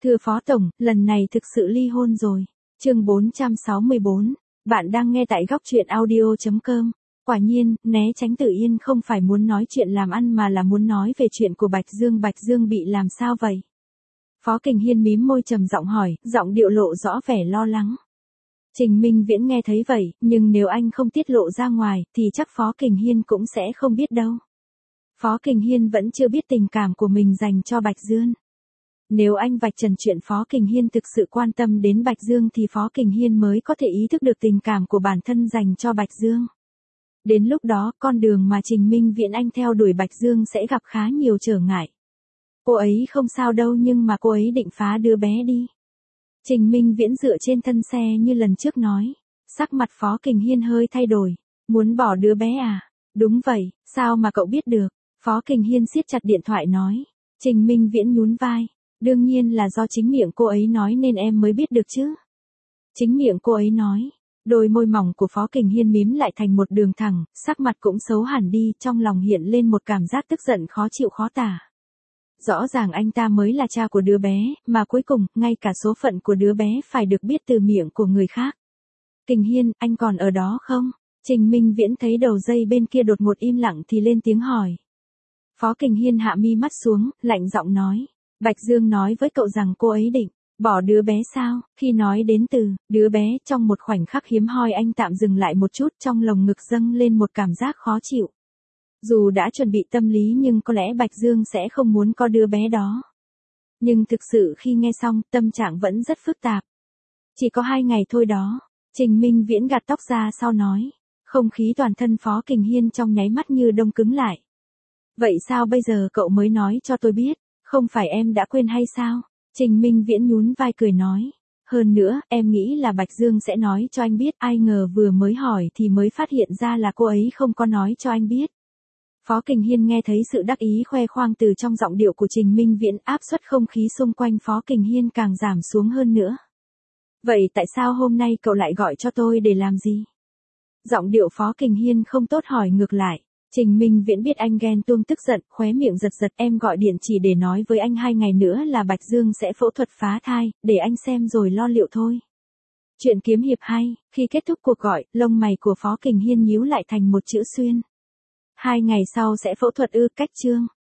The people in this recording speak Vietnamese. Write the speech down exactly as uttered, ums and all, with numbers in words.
Thưa Phó Tổng, lần này thực sự ly hôn rồi. Chương bốn trăm sáu mươi bốn. Bạn đang nghe tại góc truyện audio chấm com. Quả nhiên, né tránh Tử Yên không phải muốn nói chuyện làm ăn mà là muốn nói về chuyện của Bạch Dương. Bạch Dương bị làm sao vậy? Phó Kình Hiên mím môi trầm giọng hỏi, giọng điệu lộ rõ vẻ lo lắng. Trình Minh Viễn nghe thấy vậy, nhưng nếu anh không tiết lộ ra ngoài, thì chắc Phó Kình Hiên cũng sẽ không biết đâu. Phó Kình Hiên vẫn chưa biết tình cảm của mình dành cho Bạch Dương. Nếu anh vạch trần chuyện Phó Kình Hiên thực sự quan tâm đến Bạch Dương thì Phó Kình Hiên mới có thể ý thức được tình cảm của bản thân dành cho Bạch Dương. Đến lúc đó, con đường mà Trình Minh Viễn anh theo đuổi Bạch Dương sẽ gặp khá nhiều trở ngại. Cô ấy không sao đâu nhưng mà cô ấy định phá đứa bé đi. Trình Minh Viễn dựa trên thân xe như lần trước nói. Sắc mặt Phó Kình Hiên hơi thay đổi. Muốn bỏ đứa bé à? Đúng vậy, sao mà cậu biết được? Phó Kình Hiên siết chặt điện thoại nói. Trình Minh Viễn nhún vai. Đương nhiên là do chính miệng cô ấy nói nên em mới biết được chứ. Chính miệng cô ấy nói. Đôi môi mỏng của Phó Kình Hiên mím lại thành một đường thẳng, sắc mặt cũng xấu hẳn đi, trong lòng hiện lên một cảm giác tức giận khó chịu khó tả. Rõ ràng anh ta mới là cha của đứa bé, mà cuối cùng, ngay cả số phận của đứa bé phải được biết từ miệng của người khác. Kình Hiên, anh còn ở đó không? Trình Minh Viễn thấy đầu dây bên kia đột ngột im lặng thì lên tiếng hỏi. Phó Kình Hiên hạ mi mắt xuống, lạnh giọng nói. Bạch Dương nói với cậu rằng cô ấy định bỏ đứa bé sao? Khi nói đến từ đứa bé, trong một khoảnh khắc hiếm hoi anh tạm dừng lại một chút, trong lồng ngực dâng lên một cảm giác khó chịu. Dù đã chuẩn bị tâm lý nhưng có lẽ Bạch Dương sẽ không muốn có đứa bé đó. Nhưng thực sự khi nghe xong, tâm trạng vẫn rất phức tạp. Chỉ có hai ngày thôi đó. Trình Minh Viễn gạt tóc ra sau nói. Không khí toàn thân Phó Kình Hiên trong nháy mắt như đông cứng lại. Vậy sao bây giờ cậu mới nói cho tôi biết? Không phải em đã quên hay sao? Trình Minh Viễn nhún vai cười nói. Hơn nữa, em nghĩ là Bạch Dương sẽ nói cho anh biết, ai ngờ vừa mới hỏi thì mới phát hiện ra là cô ấy không có nói cho anh biết. Phó Kình Hiên nghe thấy sự đắc ý khoe khoang từ trong giọng điệu của Trình Minh Viễn, áp suất không khí xung quanh Phó Kình Hiên càng giảm xuống hơn nữa. Vậy tại sao hôm nay cậu lại gọi cho tôi để làm gì? Giọng điệu Phó Kình Hiên không tốt hỏi ngược lại. Trình Minh Viễn biết anh ghen tuông tức giận, khóe miệng giật giật, em gọi điện chỉ để nói với anh hai ngày nữa là Bạch Dương sẽ phẫu thuật phá thai, để anh xem rồi lo liệu thôi. Chuyện kiếm hiệp hay, khi kết thúc cuộc gọi, lông mày của Phó Kình Hiên nhíu lại thành một chữ xuyên. Hai ngày sau sẽ phẫu thuật ư? Cách chương.